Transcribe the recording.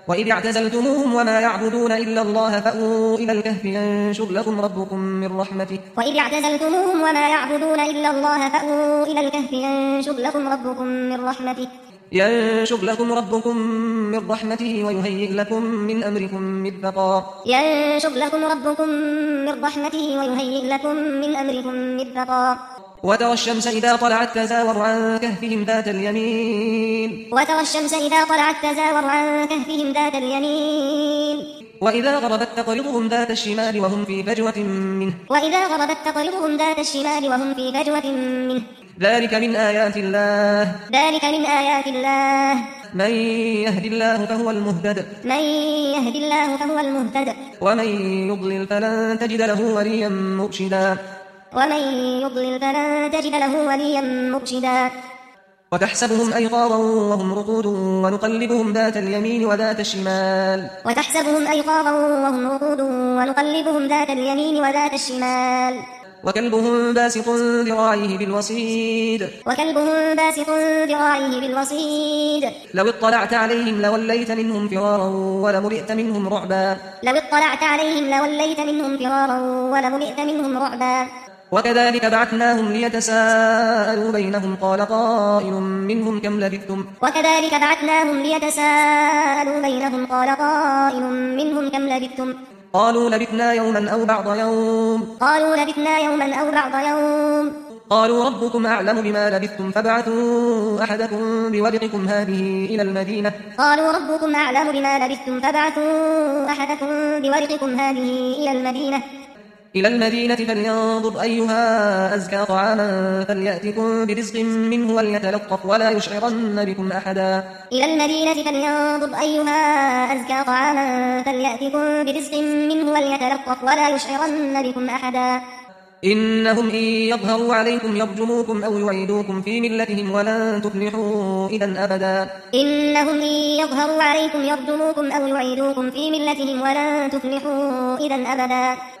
وإذ اعتزلتموهم وما يعبدون إلا الله فأووا إلى الكهف ينشر لكم ربكم من رحمته وإذ اعتزلتموهم وما يعبدون إلا الله فأووا إلى الكهف ينشر لكم ربكم من رحمته ويهيئ لكم من أمركم مرفقا وترى الشمس إذا طلعت تزاور عن كهفهم ذات اليمين وإذا غربت تقرضهم ذات الشمال وهم في فجوة منه ذلك من آيات الله من يهد الله فهو المهتد ومن يضلل فلن تجد له وليا مرشدا وتحسبهم أيقاظا وهم رقود ونقلبهم ذات اليمين وذات الشمال وكلبهم باسط ذراعيه بالوصيد لو اطلعت عليهم لوليت منهم فرارا ولملئت منهم رعبا وكذلك بعثناهم ليتساءلوا بينهم قال قائل منهم كم لبثتم قالوا لبثنا يوما أو بعض يوم قالوا ربكم أعلم بما لبثتم فابعثوا أحدكم بورقكم هذه إلى المدينة فلينظر أيها أزكى طعاما فليأتكم برزق منه وليتلطف ولا يشعرن بكم أحدا إنهم إن يظهروا عليكم يرجموكم أو يعيدوكم في ملتهم ولن تفلحوا إذا أبدا